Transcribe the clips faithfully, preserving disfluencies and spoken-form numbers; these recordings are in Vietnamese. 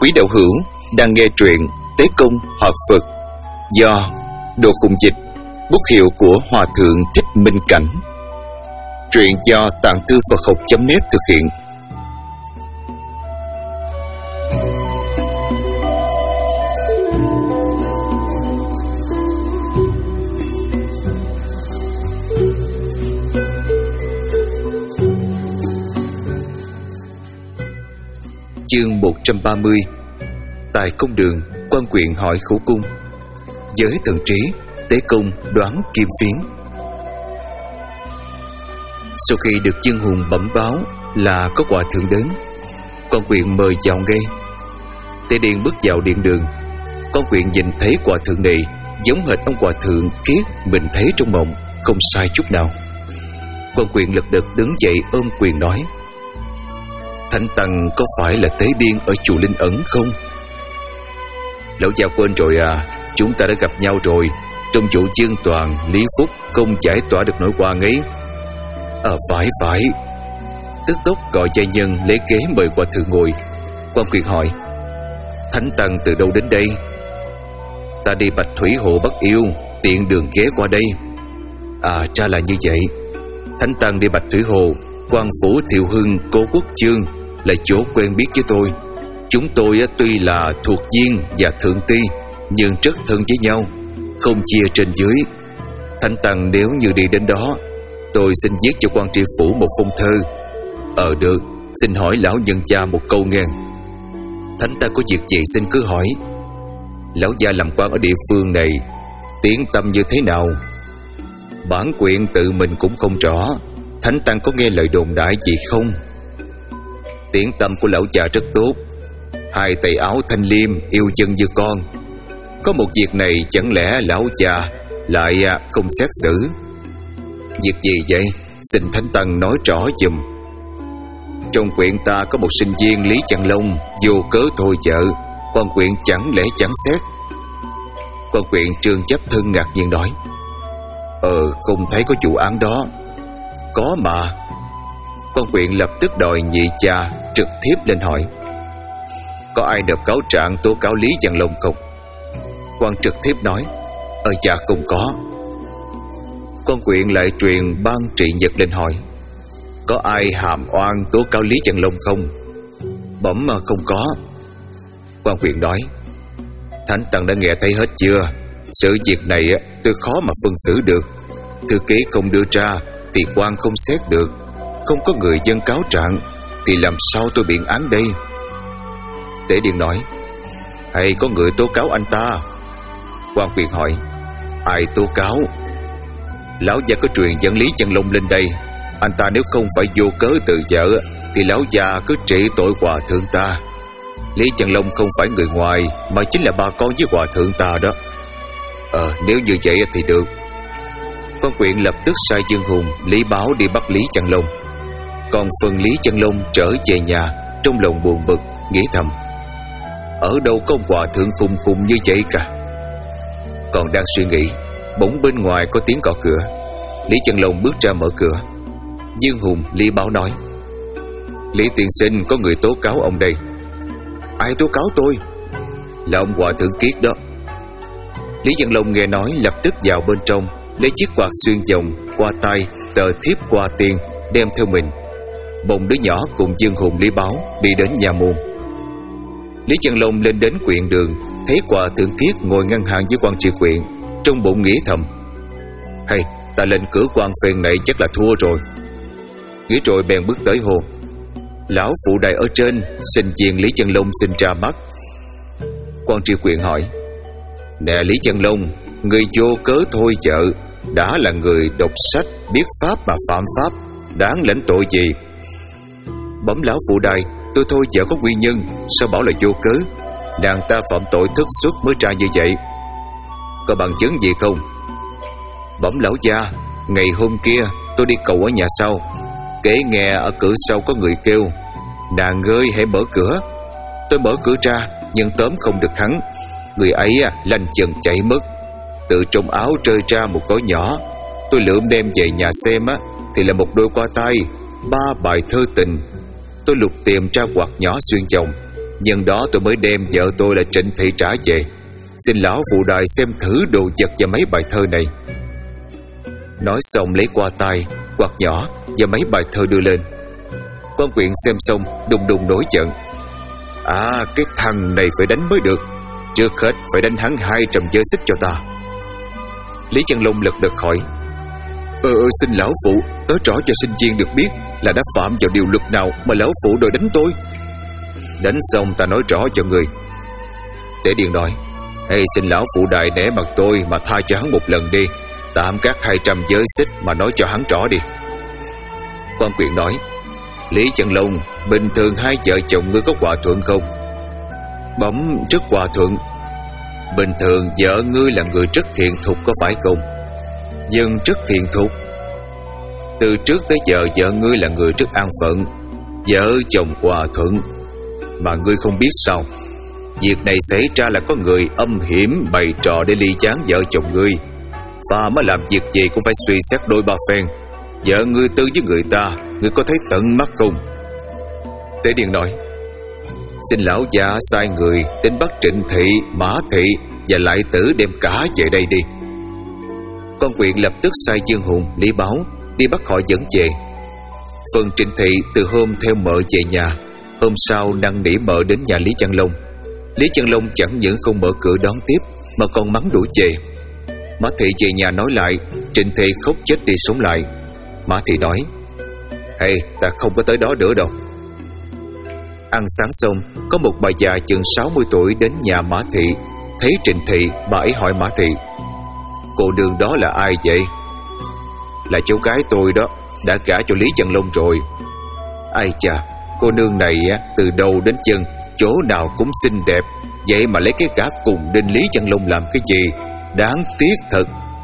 Quý đạo hữu đang nghe truyện Tế Công Hòa Phật do Đồ Khùng Dịch, bút hiệu của Hòa Thượng Thích Minh Cảnh. Truyện do Tạng Thư Phật Học chấm net thực hiện. Chương một trăm ba mươi. Tại công đường, quan quyện hỏi khẩu cung. Giới thần trí, Tế Công đoán kim phiến. Sau khi được Dương Hùng bẩm báo là có hòa thượng đến, quan quyện mời vào ngay. Tế Điền bước vào điện đường. Quan quyện nhìn thấy hòa thượng này giống hệt ông hòa thượng kiết mình thấy trong mộng, không sai chút nào. Quan quyện lật đật đứng dậy ôm quyền nói: Thánh Tăng có phải là Tế Điên ở chùa Linh Ẩn không? Lão già quên rồi à, chúng ta đã gặp nhau rồi, trong vụ Dương Toàn, Lý Phúc không giải tỏa được nỗi oan ấy. À phải phải. Tức tốc gọi gia nhân lấy ghế mời hòa thượng ngồi. Quan quyện hỏi: Thánh Tăng từ đâu đến đây? Ta đi Bạch Thủy Hồ Bắc Yêu, tiện đường ghé qua đây. À ra là như vậy. Thánh Tăng đi Bạch Thủy Hồ, Quan Phủ Thiệu Hưng, Cố Quốc Chương là chỗ quen biết với tôi. Chúng tôi tuy là thuộc viên và thượng ti, nhưng rất thân với nhau, không chia trên dưới. Thánh Tăng nếu như đi đến đó, tôi xin viết cho quan tri phủ một phong thơ. Ờ được, xin hỏi lão nhân gia một câu nghe. Thánh Tăng có việc gì xin cứ hỏi. Lão gia làm quan ở địa phương này, tiếng tâm như thế nào? Bản quyện tự mình cũng không rõ. Thánh Tăng có nghe lời đồn đại gì không? Tiếng tâm của lão già rất tốt, hai tay áo thanh liêm, yêu dân như con. Có một việc này chẳng lẽ lão già lại không xét xử? Việc gì vậy? Xin Thánh Tăng nói rõ giùm. Trong quyện ta có một sinh viên Lý Chăn Long vô cớ thôi vợ, quan quyện chẳng lẽ chẳng xét? Quan quyện Trương Chấp Thân ngạc nhiên nói: Ờ không thấy có vụ án đó. Có mà. Quan quyện lập tức đòi nhị cha trực tiếp lên hỏi: Có ai nộp cáo trạng tố cáo Lý Chăn Long không? Quan trực tiếp nói: Ờ dạ không có. Quan quyện lại truyền ban trị nhật lên hỏi: Có ai hàm oan tố cáo Lý Chăn Long không? Bẩm mà không có. Quan quyện nói: Thánh Tăng đã nghe thấy hết chưa? Sự việc này tôi khó mà phân xử được. Thư ký không đưa ra thì quan không xét được. Không có người dân cáo trạng thì làm sao tôi biện án đây? Tế Điền nói: Hay có người tố cáo anh ta? Quan quyện hỏi: Ai tố cáo? Lão gia có truyền dẫn Lý Chăn Long lên đây. Anh ta nếu không phải vô cớ tự vợ thì lão gia cứ trị tội hòa thượng ta. Lý Chăn Long không phải người ngoài, mà chính là ba con với hòa thượng ta đó. Ờ nếu như vậy thì được. Quan quyện lập tức sai Dương Hùng, Lý Báo đi bắt Lý Chăn Long. Còn phần Lý Chăn Long trở về nhà, trong lòng buồn bực, nghĩ thầm: Ở đâu có hòa thượng khùng khùng như vậy cả. Còn đang suy nghĩ, bỗng bên ngoài có tiếng gõ cửa. Lý Chăn Long bước ra mở cửa. Dương Hùng, Lý Báo nói: Lý tiên sinh, có người tố cáo ông đây. Ai tố cáo tôi? Là ông hòa thượng Kiết đó. Lý Chăn Long nghe nói lập tức vào bên trong, lấy chiếc quạt xuyên vòng qua tay, tờ thiếp qua tiền đem theo mình. Bồng đứa nhỏ cùng Dương Hùng, Lý Báo đi đến nhà môn. Lý Chăn Long lên đến quyện đường, thấy hòa thượng Kiết ngồi ngăn hàng với quan tri quyện, trong bụng nghĩ thầm: Hay, ta lên cửa quan phen này chắc là thua rồi. Nghĩ rồi bèn bước tới hồ: Lão phụ đại ở trên, xin viên Lý Chăn Long xin ra mắt. Quan tri quyện hỏi: Nè Lý Chăn Long, người vô cớ thôi vợ, đã là người đọc sách biết pháp mà phạm pháp, đáng lãnh tội gì? Bẩm lão phụ đại, tôi thôi vợ có nguyên nhân, sao bảo là vô cớ? Nàng ta phạm tội thất xuất mới ra như vậy. Có bằng chứng gì không? Bẩm lão gia, ngày hôm kia tôi đi cầu ở nhà sau, kể nghe ở cửa sau có người kêu: Nàng ơi hãy mở cửa. Tôi mở cửa ra, nhưng tóm không được hắn. Người ấy lanh chừng chạy mất. Từ trong áo rơi ra một gói nhỏ. Tôi lượm đem về nhà xem á, thì là một đôi qua tay, ba bài thơ tình. Tôi lục tìm ra quạt nhỏ xuyên chồng, Nhân đó tôi mới đem vợ tôi là Trịnh Thị trả về. Xin lão phụ đại xem thử đồ vật và mấy bài thơ này. Nói xong lấy qua tay, quạt nhỏ và mấy bài thơ đưa lên. Quan Quyện xem xong đùng đùng nổi giận. À, cái thằng này phải đánh mới được. Trước hết phải đánh hắn hai trăm giới xích cho ta. Lý Chân Long lật đật hỏi: Ờ, xin lão phụ nói rõ cho sinh viên được biết là đã phạm vào điều luật nào mà lão phụ đòi đánh tôi. Đánh xong ta nói rõ cho người. Tể Điền nói: Hey, xin lão phụ đại nể mặt tôi mà tha cho hắn một lần đi. Tạm cắt hai trăm giới xích mà nói cho hắn rõ đi. Quan Quyện nói: Lý Chân Long, bình thường hai vợ chồng ngươi có hòa thuận không? Bẩm rất hòa thuận. Bình thường vợ ngươi là người rất hiền thục có phải không? Dân rất hiền thục. Từ trước tới giờ vợ ngươi là người rất an phận, vợ chồng hòa thuận. Mà ngươi không biết sao, việc này xảy ra là có người âm hiểm bày trò để ly gián vợ chồng ngươi. Ta mới làm việc gì cũng phải suy xét đôi ba phen. Vợ ngươi tư với người ta, ngươi có thấy tận mắt không? Tế Điền nói: Xin lão già sai người đến bắt Trịnh Thị, Mã Thị và Lại Tử đem cả về đây đi. Quan Quyện lập tức sai Dương Hùng, Lý Báo đi bắt họ dẫn về. Phần Trịnh Thị từ hôm theo mợ về nhà, hôm sau năn nỉ mợ đến nhà Lý Chân Long. Lý Chân Long chẳng những không mở cửa đón tiếp mà còn mắng đuổi về. Mã Thị về nhà nói lại, Trịnh Thị khóc chết đi sống lại. Mã Thị nói: Hey, ta không có tới đó nữa đâu. Ăn sáng xong, có một bà già chừng sáu mươi tuổi đến nhà Mã Thị. Thấy Trịnh Thị, bà ấy hỏi Mã Thị: Cô nương đó là ai vậy? Là cháu gái tôi đó, đã gả cho Lý Chân Long rồi. Ai chà, cô nương này từ đầu đến chân chỗ nào cũng xinh đẹp, vậy mà lấy cái gã cùng đến Lý Chân Long làm cái gì? Đáng tiếc thật.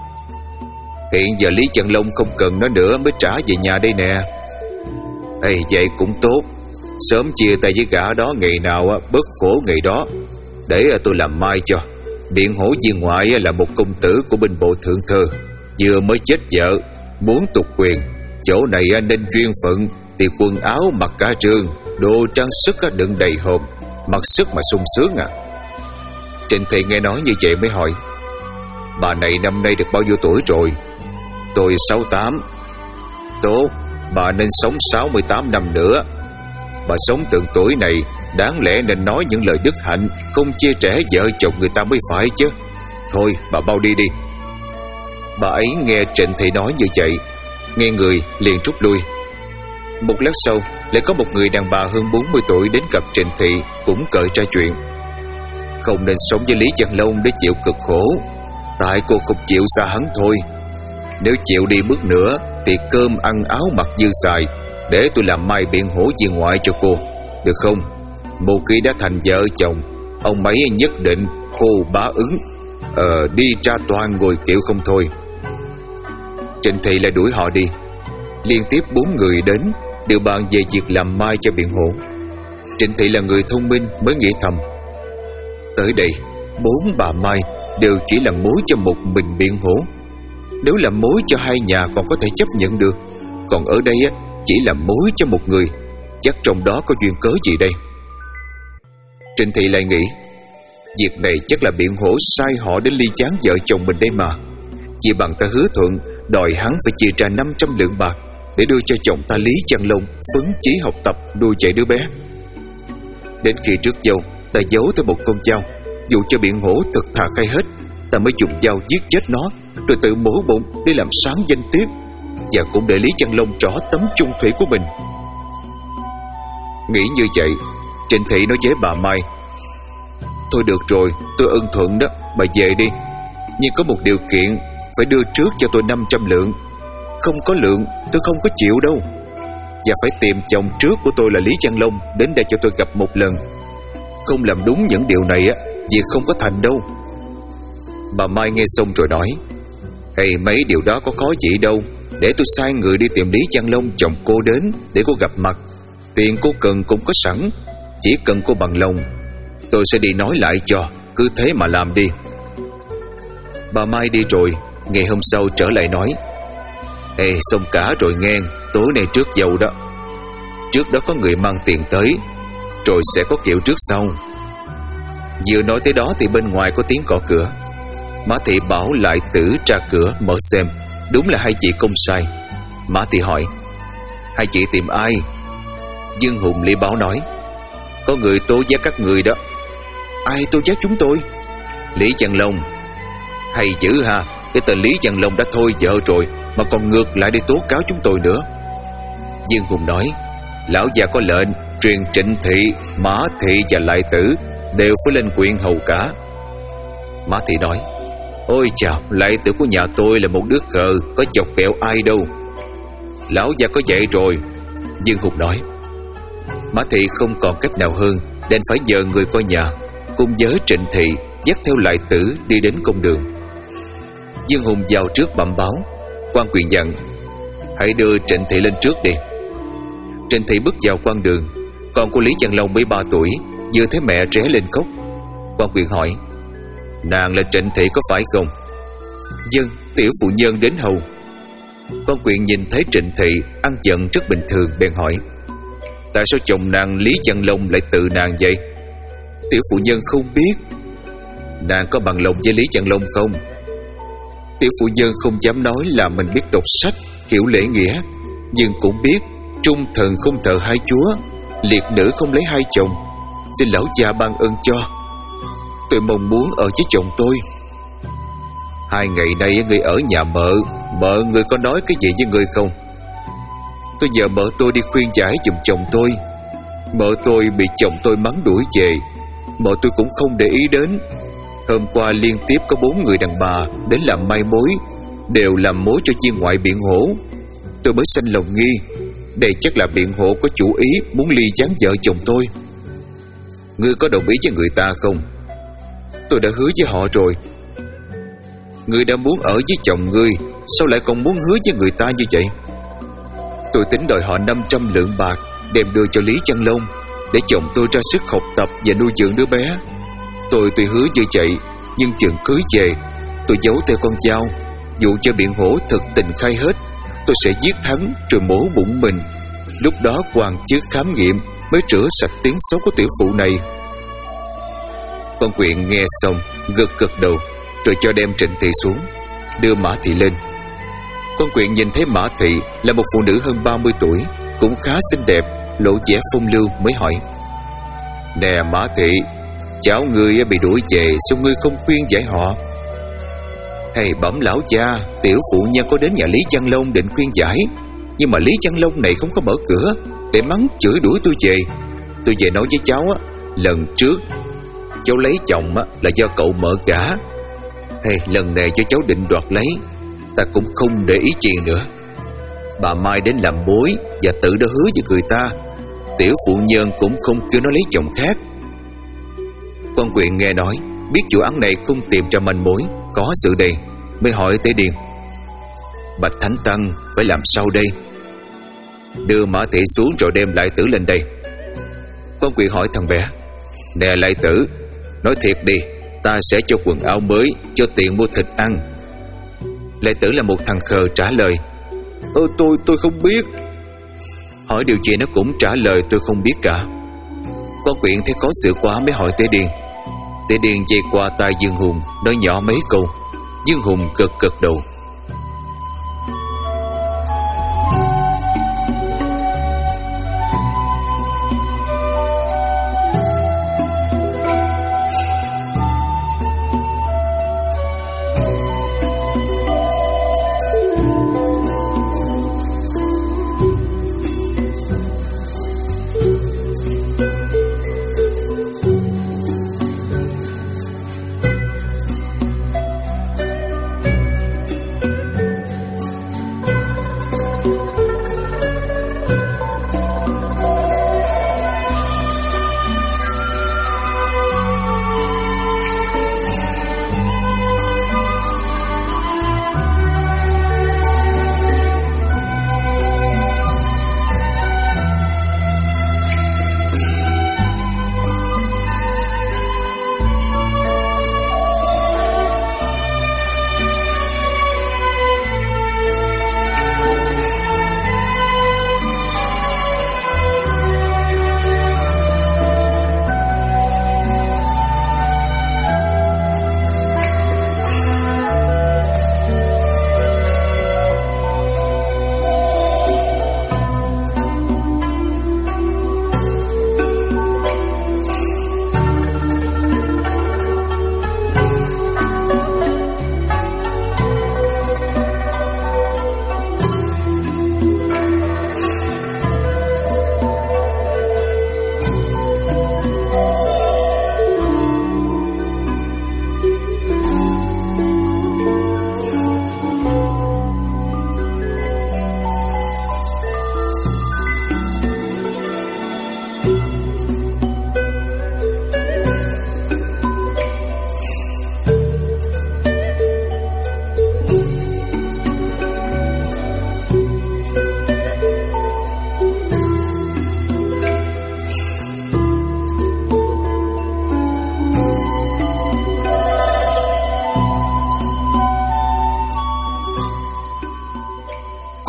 Hiện giờ Lý Chân Long không cần nó nữa mới trả về nhà đây nè. Ê, vậy cũng tốt. Sớm chia tay với gã đó ngày nào bớt khổ ngày đó. Để tôi làm mai cho. Biện Hổ viên ngoại là một công tử của binh bộ thượng thư, vừa mới chết vợ, muốn tục quyền. Chỗ này nên duyên phận thì quần áo mặc cả trương, đồ trang sức đựng đầy hòm, mặc sức mà sung sướng à. Trịnh Thị nghe nói như vậy mới hỏi: Bà này năm nay được bao nhiêu tuổi rồi? Tôi sáu tám. Tốt, bà nên sống sáu mươi tám năm nữa. Bà sống từng tuổi này, đáng lẽ nên nói những lời đức hạnh, không chia rẽ vợ chồng người ta mới phải chứ. Thôi, bà bao đi đi. Bà ấy nghe Trịnh Thị nói như vậy, nghe người liền rút lui. Một lát sau, lại có một người đàn bà hơn bốn mươi tuổi đến gặp Trịnh Thị, cũng cởi ra chuyện. Không nên sống với Lý Chân Long để chịu cực khổ, tại cô không chịu xa hắn thôi. Nếu chịu đi bước nữa thì cơm ăn áo mặc dư xài, để tôi làm mai biện hổ viên ngoại cho cô, được không? Một khi đã thành vợ chồng, ông mấy nhất định hô bá ứng, Ờ đi ra toàn ngồi kiểu không thôi. Trịnh Thị lại đuổi họ đi. Liên tiếp bốn người đến, đều bàn về việc làm mai cho biện hổ. Trịnh Thị là người thông minh mới nghĩ thầm: Tới đây bốn bà Mai đều chỉ làm mối cho một mình biện hổ. Nếu làm mối cho hai nhà còn có thể chấp nhận được, còn ở đây á, chỉ làm mối cho một người, chắc trong đó có duyên cớ gì đây? Trịnh Thị lại nghĩ, việc này chắc là biện hổ sai họ đến ly gián vợ chồng mình đây mà. Chỉ bằng ta hứa thuận đòi hắn phải chia ra năm trăm lượng bạc để đưa cho chồng ta Lý Chân Long phấn chí học tập nuôi dạy đứa bé. Đến khi trước dâu, ta giấu tới một con dao, dù cho biện hổ thật thà khai hết, ta mới dùng dao giết chết nó, rồi tự mổ bụng để làm sáng danh tiếng, và cũng để Lý Chân Long rõ tấm chung thủy của mình. Nghĩ như vậy, Trịnh Thị nói với bà Mai: Thôi được rồi, tôi ưng thuận đó, bà về đi. Nhưng có một điều kiện, phải đưa trước cho tôi năm trăm lượng. Không có lượng tôi không có chịu đâu. Và phải tìm chồng trước của tôi là Lý Chân Long đến đây cho tôi gặp một lần. Không làm đúng những điều này á, việc không có thành đâu. Bà Mai nghe xong rồi nói: Hey, mấy điều đó có khó gì đâu. Để tôi sai người đi tìm Lý Chân Long chồng cô đến để cô gặp mặt. Tiền cô cần cũng có sẵn, chỉ cần cô bằng lòng, tôi sẽ đi nói lại cho. Cứ thế mà làm đi. Bà Mai đi rồi. Ngày hôm sau trở lại nói: Ê, xong cả rồi nghe, tối nay trước dâu đó. Trước đó có người mang tiền tới. rồi sẽ có kiểu trước sau. Vừa nói tới đó thì bên ngoài có tiếng gõ cửa. Mã Thị bảo Lại Tử ra cửa mở xem. Đúng là hai chị không sai. Mã Thị hỏi: hai chị tìm ai? Dương Hùng Lý báo nói: có người tố giác các người đó. Ai tố giác chúng tôi? Lý Văn Long. Hay dữ ha, cái tên Lý Văn Long đã thôi vợ rồi mà còn ngược lại để tố cáo chúng tôi nữa. Dương Hùng nói: lão già có lệnh truyền Trịnh Thị, Mã Thị và Lại Tử đều phải lên quyện hầu cả. Mã Thị nói: ôi chào, Lại Tử của nhà tôi là một đứa khờ, có chọc kẹo ai đâu. Lão già có vậy rồi. Dương Hùng nói. Mã Thị không còn cách nào hơn, đành phải nhờ người coi nhà cùng với Trịnh Thị dắt theo Lại Tử đi đến công đường. Dương Hùng vào trước bẩm báo: quan quyền dặn hãy đưa Trịnh Thị lên trước đi. Trịnh Thị bước vào quan đường. Con của Lý Văn Long mới ba tuổi, vừa thấy mẹ ré lên khóc. Quan quyền hỏi: nàng là Trịnh Thị có phải không? Dân, tiểu phụ nhân đến hầu. Quan quyền nhìn thấy Trịnh Thị ăn giận rất bình thường, bèn hỏi: tại sao chồng nàng Lý Văn Long lại tự nàng vậy? Tiểu phụ nhân không biết. Nàng có bằng lòng với Lý Văn Long không? Tiểu phụ nhân không dám nói là mình biết đọc sách, hiểu lễ nghĩa, nhưng cũng biết trung thần không thờ hai chúa, liệt nữ không lấy hai chồng. Xin lão già ban ơn cho. Tôi mong muốn ở với chồng tôi. Hai ngày nay người ở nhà mợ, mợ người có nói cái gì với người không? Tôi nhờ mợ tôi đi khuyên giải giùm chồng tôi. Mợ tôi bị chồng tôi mắng đuổi về, mợ tôi cũng không để ý đến. Hôm qua liên tiếp có bốn người đàn bà đến làm mai mối, đều làm mối cho viên ngoại biện hổ. Tôi mới sanh lòng nghi, đây chắc là biện hộ có chủ ý muốn ly gián vợ chồng tôi. Ngươi có đồng ý với người ta không? Tôi đã hứa với họ rồi. Ngươi đã muốn ở với chồng ngươi, sao lại còn muốn hứa với người ta như vậy? Tôi tính đòi họ năm trăm lượng bạc đem đưa cho Lý Văn Long để chồng tôi ra sức học tập và nuôi dưỡng đứa bé. Tôi tuy hứa như vậy, nhưng chừng cưới về, tôi giấu theo con dao, dụ cho biện hổ thực tình khai hết, tôi sẽ giết hắn rồi mổ bụng mình. Lúc đó quan chức khám nghiệm mới rửa sạch tiếng xấu của tiểu phụ này. Quan quyền nghe xong gật gật đầu, rồi cho đem Trịnh Thị xuống, đưa Mã Thị lên. Quan quyền nhìn thấy Mã Thị là một phụ nữ hơn ba mươi tuổi, cũng khá xinh đẹp, lộ vẻ phong lưu, mới hỏi: nè Mã Thị, cháu ngươi bị đuổi về, sao ngươi không khuyên giải họ? Hay bẩm lão cha, tiểu phụ nhân có đến nhà Lý Văn Long định khuyên giải, nhưng mà Lý Văn Long này không có mở cửa, để mắng chửi đuổi tôi về. Tôi về nói với cháu á, lần trước cháu lấy chồng á là do cậu mở gả. Hay lần này cho cháu định đoạt lấy, ta cũng không để ý chuyện nữa. Bà Mai đến làm bối và tự đã hứa với người ta, tiểu phụ nhân cũng không kêu nó lấy chồng khác. Quan quyền nghe nói, biết vụ án này không tìm ra manh mối, có sự đây, mới hỏi Tế Điền: bạch thánh tăng, phải làm sao đây? Đưa Mã Thị xuống rồi đem Lại Tử lên đây. Quan quyền hỏi thằng bé: nè Lại Tử, nói thiệt đi, ta sẽ cho quần áo mới, cho tiền mua thịt ăn. Lại Tử là một thằng khờ trả lời: Ơ tôi tôi không biết. Hỏi điều gì nó cũng trả lời tôi không biết cả. Quan quyền thấy có sự quá mới hỏi Tế Điền. Tế Điền dây qua tai Dương Hùng, nói nhỏ mấy câu. Dương Hùng gật gật đầu.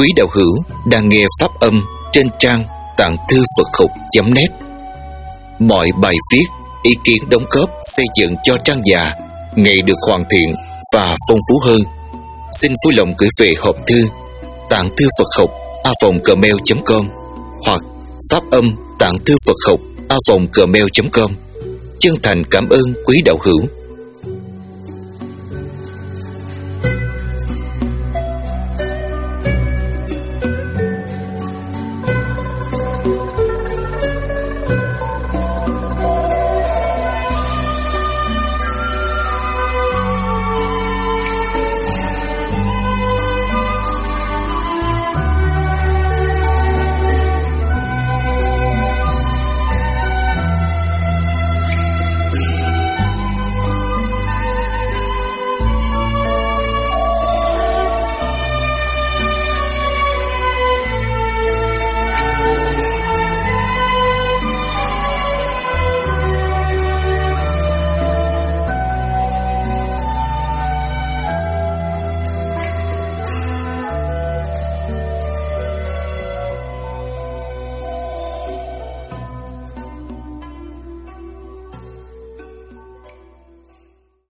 quý đạo hữu đang nghe pháp âm trên trang tạng thư Phật học chấm net. Mọi bài viết, ý kiến đóng góp xây dựng cho trang già ngày được hoàn thiện và phong phú hơn, xin vui lòng gửi về hộp thư tạng thư Phật học a vòng gmail chấm com hoặc pháp âm tạng thư Phật học a vòng gmail chấm com. Chân thành cảm ơn quý đạo hữu.